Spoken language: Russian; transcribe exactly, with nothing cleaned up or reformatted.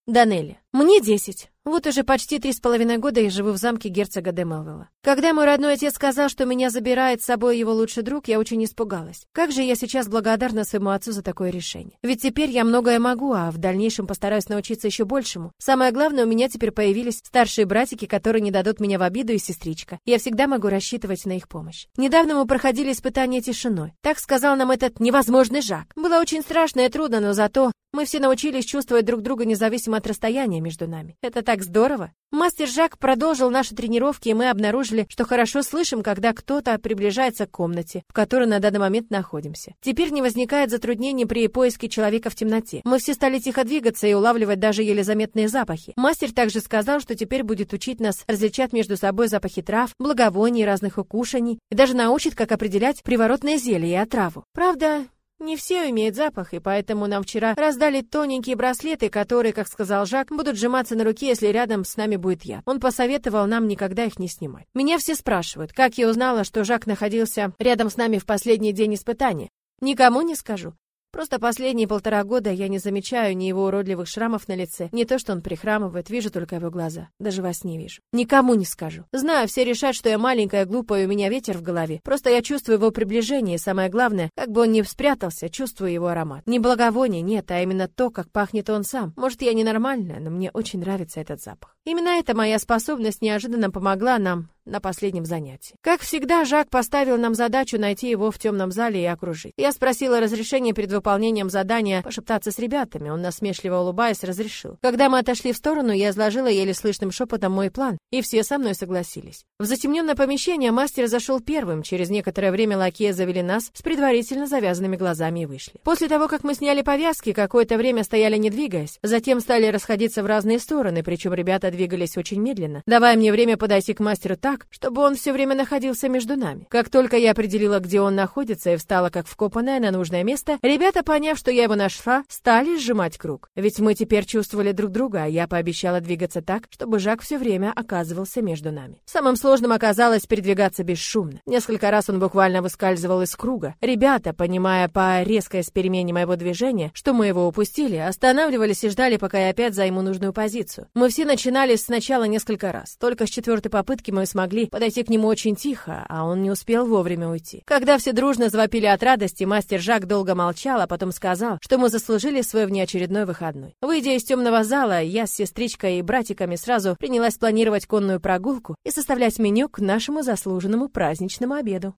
Данелли. Мне десять. Вот уже почти три с половиной года я живу в замке герцога де Мелвилла. Когда мой родной отец сказал, что меня забирает с собой его лучший друг, я очень испугалась. Как же я сейчас благодарна своему отцу за такое решение. Ведь теперь я многое могу, а в дальнейшем постараюсь научиться еще большему. Самое главное, у меня теперь появились старшие братики, которые не дадут меня в обиду, и сестричка. Я всегда могу рассчитывать на их помощь. Недавно мы проходили испытание тишиной. Так сказал нам этот невозможный Жак. Было очень страшно и трудно, но зато мы все научились чувствовать друг друга независимо от расстояния между нами. Это так здорово. Мастер Жак продолжил наши тренировки, и мы обнаружили, что хорошо слышим, когда кто-то приближается к комнате, в которой на данный момент находимся. Теперь не возникает затруднений при поиске человека в темноте. Мы все стали тихо двигаться и улавливать даже еле заметные запахи. Мастер также сказал, что теперь будет учить нас различать между собой запахи трав, благовоний, разных укушений, и даже научит, как определять приворотные зелья и отраву. Правда, не все имеют запах, и поэтому нам вчера раздали тоненькие браслеты, которые, как сказал Жак, будут сжиматься на руке, если рядом с нами будет яд. Он посоветовал нам никогда их не снимать. Меня все спрашивают, как я узнала, что Жак находился рядом с нами в последний день испытания. Никому не скажу. Просто последние полтора года я не замечаю ни его уродливых шрамов на лице, ни то, что он прихрамывает, вижу только его глаза. Даже во сне вижу. Никому не скажу. Знаю, все решат, что я маленькая, глупая, у меня ветер в голове. Просто я чувствую его приближение, и самое главное, как бы он ни спрятался, чувствую его аромат. Не благовоние, нет, а именно то, как пахнет он сам. Может, я ненормальная, но мне очень нравится этот запах. Именно эта моя способность неожиданно помогла нам на последнем занятии. Как всегда, Жак поставил нам задачу найти его в темном зале и окружить. Я спросила разрешения перед выполнением задания пошептаться с ребятами. Он, насмешливо улыбаясь, разрешил. Когда мы отошли в сторону, я изложила еле слышным шепотом мой план, и все со мной согласились. В затемненное помещение мастер зашел первым. Через некоторое время лакеи завели нас с предварительно завязанными глазами и вышли. После того, как мы сняли повязки, какое-то время стояли не двигаясь, затем стали расходиться в разные стороны, причем ребята двигались очень медленно, давая мне время подойти к мастеру так, чтобы он все время находился между нами. Как только я определила, где он находится, и встала как вкопанная на нужное место, ребята, поняв, что я его нашла, стали сжимать круг. Ведь мы теперь чувствовали друг друга, а я пообещала двигаться так, чтобы Жак все время оказывался между нами. Самым сложным оказалось передвигаться бесшумно. Несколько раз он буквально выскальзывал из круга. Ребята, понимая по резкой перемене моего движения, что мы его упустили, останавливались и ждали, пока я опять займу нужную позицию. Мы все начинали сначала несколько раз. Только с четвертой попытки мы смогли подойти к нему очень тихо, а он не успел вовремя уйти. Когда все дружно завопили от радости, мастер Жак долго молчал, а потом сказал, что мы заслужили свой внеочередной выходной. Выйдя из темного зала, я с сестричкой и братиками сразу принялась планировать конную прогулку и составлять меню к нашему заслуженному праздничному обеду.